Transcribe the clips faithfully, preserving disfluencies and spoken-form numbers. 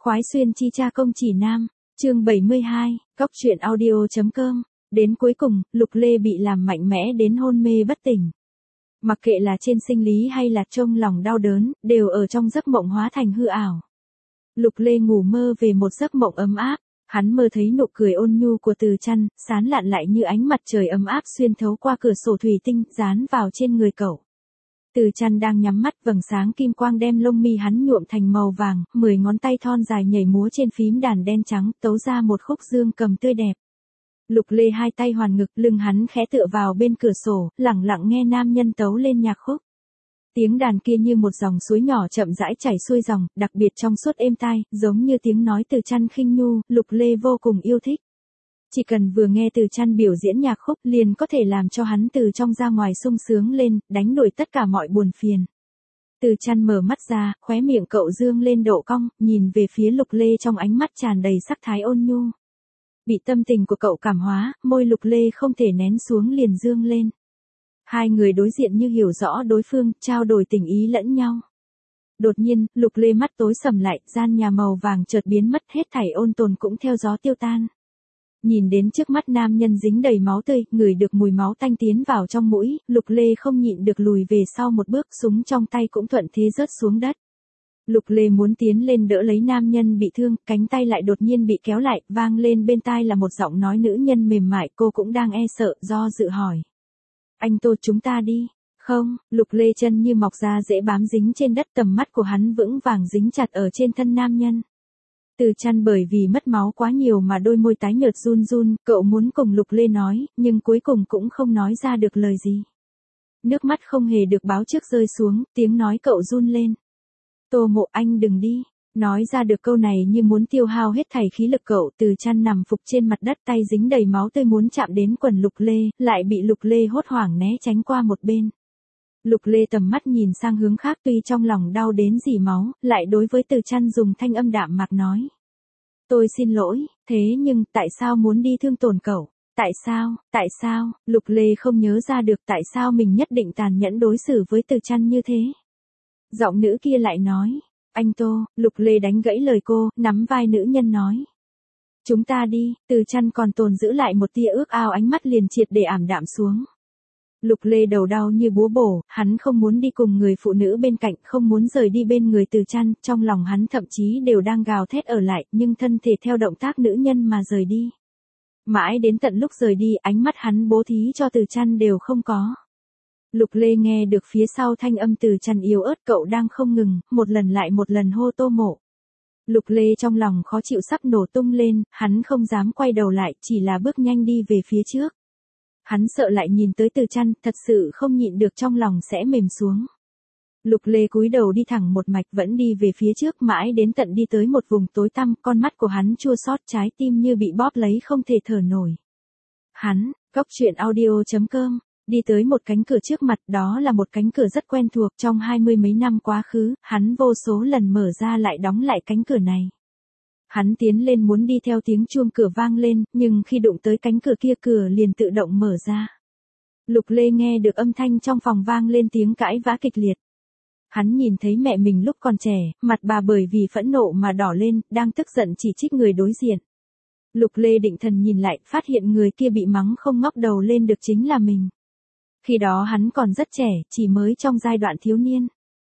Khoái xuyên chi cha công chỉ nam, chương bảy mươi hai, cóc truyện audio.com. Đến cuối cùng, Lục Lê bị làm mạnh mẽ đến hôn mê bất tỉnh. Mặc kệ là trên sinh lý hay là trong lòng đau đớn, đều ở trong giấc mộng hóa thành hư ảo. Lục Lê ngủ mơ về một giấc mộng ấm áp, hắn mơ thấy nụ cười ôn nhu của Từ Chăn, sán lạn lại như ánh mặt trời ấm áp xuyên thấu qua cửa sổ thủy tinh, dán vào trên người cậu. Từ Chăn đang nhắm mắt, vầng sáng kim quang đem lông mi hắn nhuộm thành màu vàng, mười ngón tay thon dài nhảy múa trên phím đàn đen trắng, tấu ra một khúc dương cầm tươi đẹp. Lục Lê hai tay hoàn ngực, lưng hắn khẽ tựa vào bên cửa sổ, lặng lặng nghe nam nhân tấu lên nhạc khúc. Tiếng đàn kia như một dòng suối nhỏ chậm rãi chảy xuôi dòng, đặc biệt trong suốt êm tai, giống như tiếng nói Từ Chăn khinh nhu, Lục Lê vô cùng yêu thích. Chỉ cần vừa nghe Từ Chăn biểu diễn nhạc khúc liền có thể làm cho hắn từ trong ra ngoài sung sướng lên, đánh đuổi tất cả mọi buồn phiền. Từ Chăn mở mắt ra, khóe miệng cậu dương lên độ cong, nhìn về phía Lục Lê trong ánh mắt tràn đầy sắc thái ôn nhu. Bị tâm tình của cậu cảm hóa, môi Lục Lê không thể nén xuống liền dương lên. Hai người đối diện như hiểu rõ đối phương, trao đổi tình ý lẫn nhau. Đột nhiên, Lục Lê mắt tối sầm lại, gian nhà màu vàng chợt biến mất, hết thảy ôn tồn cũng theo gió tiêu tan. Nhìn đến trước mắt nam nhân dính đầy máu tươi, ngửi được mùi máu tanh tiến vào trong mũi, Lục Lê không nhịn được lùi về sau một bước, súng trong tay cũng thuận thế rớt xuống đất. Lục Lê muốn tiến lên đỡ lấy nam nhân bị thương, cánh tay lại đột nhiên bị kéo lại, vang lên bên tai là một giọng nói nữ nhân mềm mại, cô cũng đang e sợ, do dự hỏi. Anh Tô, chúng ta đi. Không, Lục Lê chân như mọc ra dễ bám dính trên đất, tầm mắt của hắn vững vàng dính chặt ở trên thân nam nhân. Từ Chăn bởi vì mất máu quá nhiều mà đôi môi tái nhợt run run, cậu muốn cùng Lục Lê nói, nhưng cuối cùng cũng không nói ra được lời gì. Nước mắt không hề được báo trước rơi xuống, tiếng nói cậu run lên. Tô Mộ, anh đừng đi. Nói ra được câu này như muốn tiêu hao hết thảy khí lực cậu. Từ Chăn nằm phục trên mặt đất, tay dính đầy máu tươi muốn chạm đến quần Lục Lê, lại bị Lục Lê hốt hoảng né tránh qua một bên. Lục Lê tầm mắt nhìn sang hướng khác, tuy trong lòng đau đến rỉ máu, lại đối với Từ Chăn dùng thanh âm đạm mạc nói. Tôi xin lỗi, thế nhưng, tại sao muốn đi thương tổn cậu? Tại sao, tại sao, Lục Lê không nhớ ra được tại sao mình nhất định tàn nhẫn đối xử với Từ Chăn như thế. Giọng nữ kia lại nói. Anh Tô, Lục Lê đánh gãy lời cô, nắm vai nữ nhân nói. Chúng ta đi. Từ Chăn còn tồn giữ lại một tia ước ao, ánh mắt liền triệt để ảm đạm xuống. Lục Lê đầu đau như búa bổ, hắn không muốn đi cùng người phụ nữ bên cạnh, không muốn rời đi bên người Từ Chăn, trong lòng hắn thậm chí đều đang gào thét ở lại, nhưng thân thể theo động tác nữ nhân mà rời đi. Mãi đến tận lúc rời đi, ánh mắt hắn bố thí cho Từ Chăn đều không có. Lục Lê nghe được phía sau thanh âm Từ Chăn yếu ớt, cậu đang không ngừng, một lần lại một lần hô Tô Mộ. Lục Lê trong lòng khó chịu sắp nổ tung lên, hắn không dám quay đầu lại, chỉ là bước nhanh đi về phía trước. Hắn sợ lại nhìn tới Từ Chăn, thật sự không nhịn được trong lòng sẽ mềm xuống. Lục Lê cúi đầu đi thẳng một mạch vẫn đi về phía trước, mãi đến tận đi tới một vùng tối tăm, con mắt của hắn chua xót, trái tim như bị bóp lấy không thể thở nổi. Hắn, cóc truyện audio.com, đi tới một cánh cửa trước mặt, đó là một cánh cửa rất quen thuộc, trong hai mươi mấy năm quá khứ, hắn vô số lần mở ra lại đóng lại cánh cửa này. Hắn tiến lên muốn đi theo tiếng chuông cửa vang lên, nhưng khi đụng tới cánh cửa kia, cửa liền tự động mở ra. Lục Lê nghe được âm thanh trong phòng vang lên tiếng cãi vã kịch liệt. Hắn nhìn thấy mẹ mình lúc còn trẻ, mặt bà bởi vì phẫn nộ mà đỏ lên, đang tức giận chỉ trích người đối diện. Lục Lê định thần nhìn lại, phát hiện người kia bị mắng không ngóc đầu lên được chính là mình. Khi đó hắn còn rất trẻ, chỉ mới trong giai đoạn thiếu niên.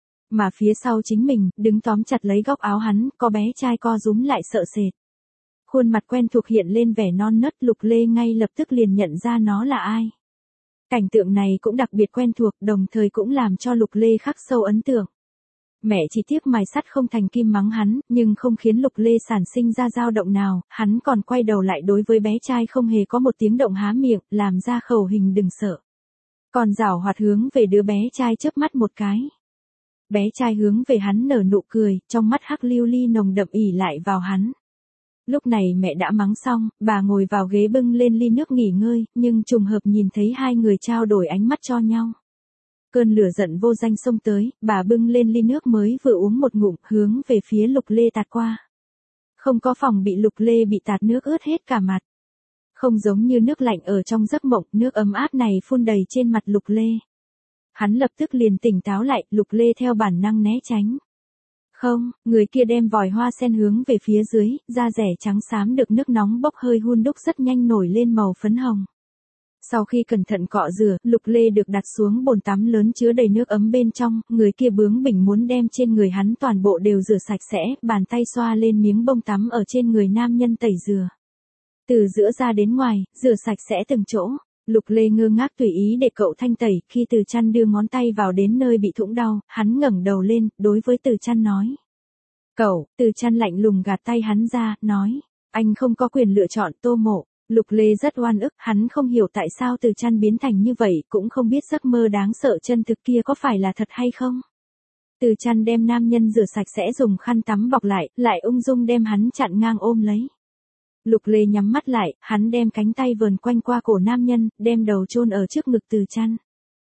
Mà phía sau chính mình, đứng tóm chặt lấy góc áo hắn, có bé trai co rúm lại sợ sệt. Khuôn mặt quen thuộc hiện lên vẻ non nớt, Lục Lê ngay lập tức liền nhận ra nó là ai. Cảnh tượng này cũng đặc biệt quen thuộc, đồng thời cũng làm cho Lục Lê khắc sâu ấn tượng. Mẹ chỉ tiếc mài sắt không thành kim mắng hắn, nhưng không khiến Lục Lê sản sinh ra dao động nào, hắn còn quay đầu lại đối với bé trai không hề có một tiếng động há miệng, làm ra khẩu hình đừng sợ. Còn giảo hoạt hướng về đứa bé trai chớp mắt một cái. Bé trai hướng về hắn nở nụ cười, trong mắt hắc lưu ly nồng đậm ỉ lại vào hắn. Lúc này mẹ đã mắng xong, bà ngồi vào ghế bưng lên ly nước nghỉ ngơi, nhưng trùng hợp nhìn thấy hai người trao đổi ánh mắt cho nhau. Cơn lửa giận vô danh xông tới, bà bưng lên ly nước mới vừa uống một ngụm, hướng về phía Lục Lê tạt qua. Không có phòng bị Lục Lê bị tạt nước ướt hết cả mặt. Không giống như nước lạnh ở trong giấc mộng, nước ấm áp này phun đầy trên mặt Lục Lê. Hắn lập tức liền tỉnh táo lại, Lục Lê theo bản năng né tránh. Không, người kia đem vòi hoa sen hướng về phía dưới, da rẻ trắng xám được nước nóng bốc hơi hun đúc rất nhanh nổi lên màu phấn hồng. Sau khi cẩn thận cọ rửa, Lục Lê được đặt xuống bồn tắm lớn chứa đầy nước ấm bên trong, người kia bướng bỉnh muốn đem trên người hắn toàn bộ đều rửa sạch sẽ, bàn tay xoa lên miếng bông tắm ở trên người nam nhân tẩy rửa. Từ giữa ra đến ngoài, rửa sạch sẽ từng chỗ. Lục Lê ngơ ngác tùy ý để cậu thanh tẩy, khi Từ Chăn đưa ngón tay vào đến nơi bị thủng đau, hắn ngẩng đầu lên, đối với Từ Chăn nói. Cậu, Từ Chăn lạnh lùng gạt tay hắn ra, nói, anh không có quyền lựa chọn Tô Mộ. Lục Lê rất oan ức, hắn không hiểu tại sao Từ Chăn biến thành như vậy, cũng không biết giấc mơ đáng sợ chân thực kia có phải là thật hay không. Từ Chăn đem nam nhân rửa sạch sẽ dùng khăn tắm bọc lại, lại ung dung đem hắn chặn ngang ôm lấy. Lục Lê nhắm mắt lại, hắn đem cánh tay vờn quanh qua cổ nam nhân, đem đầu chôn ở trước ngực Từ Chăn.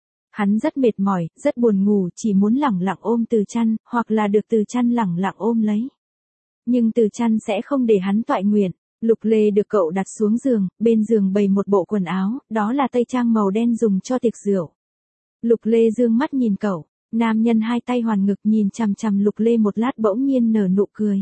Hắn rất mệt mỏi, rất buồn ngủ, chỉ muốn lẳng lặng ôm Từ Chăn, hoặc là được Từ Chăn lẳng lặng ôm lấy. Nhưng Từ Chăn sẽ không để hắn toại nguyện. Lục Lê được cậu đặt xuống giường, bên giường bày một bộ quần áo, đó là tây trang màu đen dùng cho tiệc rượu. Lục Lê dương mắt nhìn cậu, nam nhân hai tay hoàn ngực nhìn chằm chằm Lục Lê một lát bỗng nhiên nở nụ cười.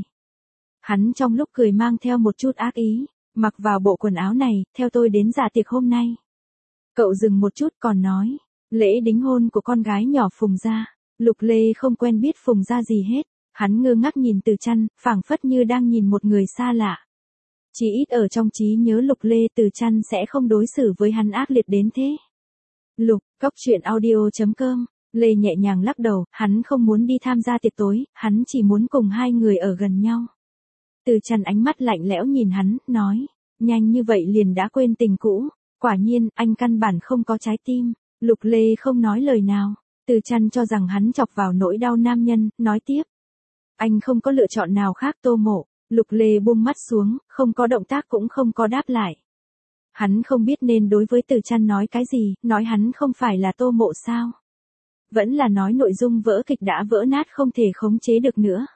Hắn trong lúc cười mang theo một chút ác ý, mặc vào bộ quần áo này, theo tôi đến dạ tiệc hôm nay. Cậu dừng một chút còn nói, lễ đính hôn của con gái nhỏ Phùng Gia. Lục Lê không quen biết Phùng Gia gì hết, hắn ngơ ngác nhìn Từ Chăn, phảng phất như đang nhìn một người xa lạ. Chỉ ít ở trong trí nhớ Lục Lê Từ Chăn sẽ không đối xử với hắn ác liệt đến thế. Lục, Cóc Truyện Audio chấm com, Lê nhẹ nhàng lắc đầu, hắn không muốn đi tham gia tiệc tối, hắn chỉ muốn cùng hai người ở gần nhau. Từ Chăn ánh mắt lạnh lẽo nhìn hắn, nói, nhanh như vậy liền đã quên tình cũ, quả nhiên, anh căn bản không có trái tim. Lục Lê không nói lời nào, Từ Chăn cho rằng hắn chọc vào nỗi đau nam nhân, nói tiếp. Anh không có lựa chọn nào khác Tô Mộ. Lục Lê buông mắt xuống, không có động tác cũng không có đáp lại. Hắn không biết nên đối với Từ Chăn nói cái gì, nói hắn không phải là Tô Mộ sao? Vẫn là nói nội dung vở kịch đã vỡ nát không thể khống chế được nữa.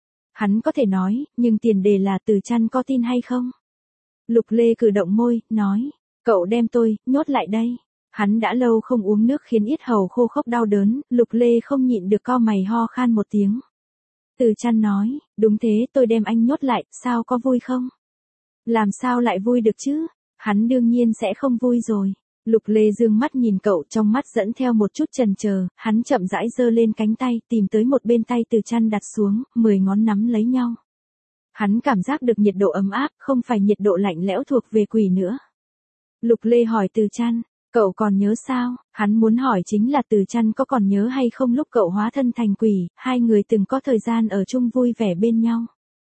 Hắn có thể nói, nhưng tiền đề là Từ Chăn có tin hay không? Lục Lê cử động môi, nói, cậu đem tôi, nhốt lại đây. Hắn đã lâu không uống nước khiến yết hầu khô khốc đau đớn, Lục Lê không nhịn được cau mày ho khan một tiếng. Từ Chăn nói, đúng thế tôi đem anh nhốt lại, sao có vui không? Làm sao lại vui được chứ? Hắn đương nhiên sẽ không vui rồi. Lục Lê dương mắt nhìn cậu, trong mắt dẫn theo một chút chần chờ, hắn chậm rãi giơ lên cánh tay, tìm tới một bên tay Từ Chăn đặt xuống, mười ngón nắm lấy nhau. Hắn cảm giác được nhiệt độ ấm áp, không phải nhiệt độ lạnh lẽo thuộc về quỷ nữa. Lục Lê hỏi Từ Chăn, cậu còn nhớ sao? Hắn muốn hỏi chính là Từ Chăn có còn nhớ hay không lúc cậu hóa thân thành quỷ, hai người từng có thời gian ở chung vui vẻ bên nhau.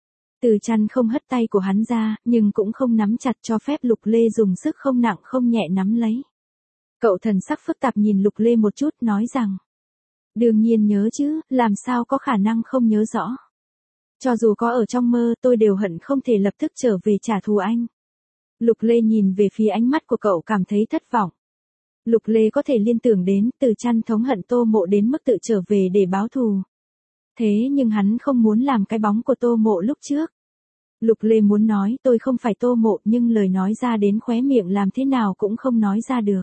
Từ Chăn không hất tay của hắn ra, nhưng cũng không nắm chặt cho phép Lục Lê dùng sức không nặng không nhẹ nắm lấy. Cậu thần sắc phức tạp nhìn Lục Lê một chút, nói rằng, đương nhiên nhớ chứ, làm sao có khả năng không nhớ rõ. Cho dù có ở trong mơ tôi đều hận không thể lập tức trở về trả thù anh. Lục Lê nhìn về phía ánh mắt của cậu cảm thấy thất vọng. Lục Lê có thể liên tưởng đến Từ Chăn thống hận Tô Mộ đến mức tự trở về để báo thù. Thế nhưng hắn không muốn làm cái bóng của Tô Mộ lúc trước. Lục Lê muốn nói tôi không phải Tô Mộ nhưng lời nói ra đến khóe miệng làm thế nào cũng không nói ra được.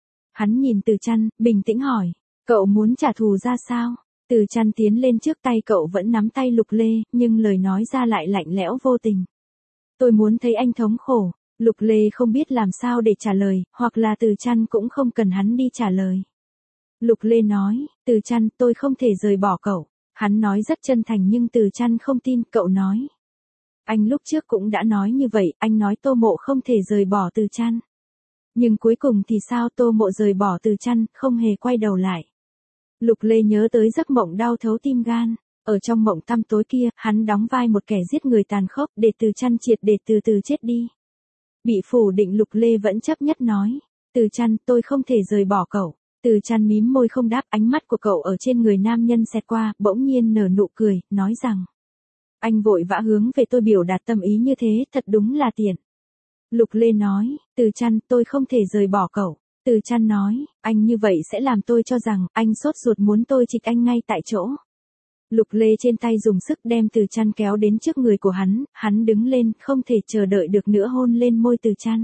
Hắn nhìn Từ Chăn, bình tĩnh hỏi, cậu muốn trả thù ra sao? Từ Chăn tiến lên trước tay cậu vẫn nắm tay Lục Lê, nhưng lời nói ra lại lạnh lẽo vô tình. Tôi muốn thấy anh thống khổ. Lục Lê không biết làm sao để trả lời, hoặc là Từ Chăn cũng không cần hắn đi trả lời. Lục Lê nói, Từ Chăn, tôi không thể rời bỏ cậu. Hắn nói rất chân thành nhưng Từ Chăn không tin, cậu nói. Anh lúc trước cũng đã nói như vậy, anh nói Tô Mộ không thể rời bỏ Từ Chăn. Nhưng cuối cùng thì sao? Tô Mộ rời bỏ Từ Chăn, không hề quay đầu lại. Lục Lê nhớ tới giấc mộng đau thấu tim gan. Ở trong mộng tăm tối kia, hắn đóng vai một kẻ giết người tàn khốc để Từ Chăn triệt để từ từ chết đi. Bị phủ định Lục Lê vẫn chấp nhất nói, Từ Chăn, tôi không thể rời bỏ cậu. Từ Chăn mím môi không đáp, ánh mắt của cậu ở trên người nam nhân xẹt qua, bỗng nhiên nở nụ cười, nói rằng, anh vội vã hướng về tôi biểu đạt tâm ý như thế, thật đúng là tiện. Lục Lê nói, Từ Chăn, tôi không thể rời bỏ cậu. Từ Chăn nói, anh như vậy sẽ làm tôi cho rằng, anh sốt ruột muốn tôi trịch anh ngay tại chỗ. Lục Lê trên tay dùng sức đem Từ Chăn kéo đến trước người của hắn, hắn đứng lên, không thể chờ đợi được nữa hôn lên môi Từ Chăn.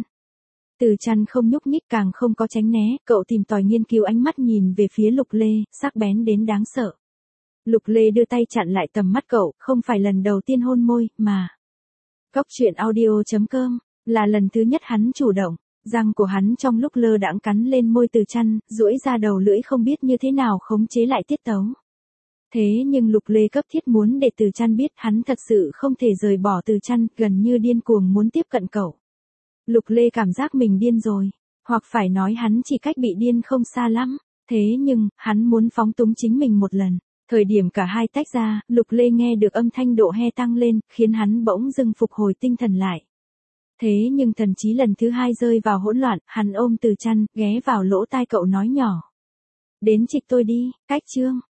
Từ Chăn không nhúc nhích càng không có tránh né, cậu tìm tòi nghiên cứu ánh mắt nhìn về phía Lục Lê, sắc bén đến đáng sợ. Lục Lê đưa tay chặn lại tầm mắt cậu, không phải lần đầu tiên hôn môi, mà. Cóc truyện audio chấm com, là lần thứ nhất hắn chủ động. Răng của hắn trong lúc lơ đãng cắn lên môi Từ Chăn, duỗi ra đầu lưỡi không biết như thế nào khống chế lại tiết tấu. Thế nhưng Lục Lê cấp thiết muốn để Từ Chăn biết hắn thật sự không thể rời bỏ Từ Chăn, gần như điên cuồng muốn tiếp cận cậu. Lục Lê cảm giác mình điên rồi, hoặc phải nói hắn chỉ cách bị điên không xa lắm, thế nhưng, hắn muốn phóng túng chính mình một lần. Thời điểm cả hai tách ra, Lục Lê nghe được âm thanh độ he tăng lên, khiến hắn bỗng dưng phục hồi tinh thần lại. Thế nhưng thần trí lần thứ hai rơi vào hỗn loạn, hắn ôm Từ Chăn, ghé vào lỗ tai cậu nói nhỏ. Đến trịch tôi đi, cách chương.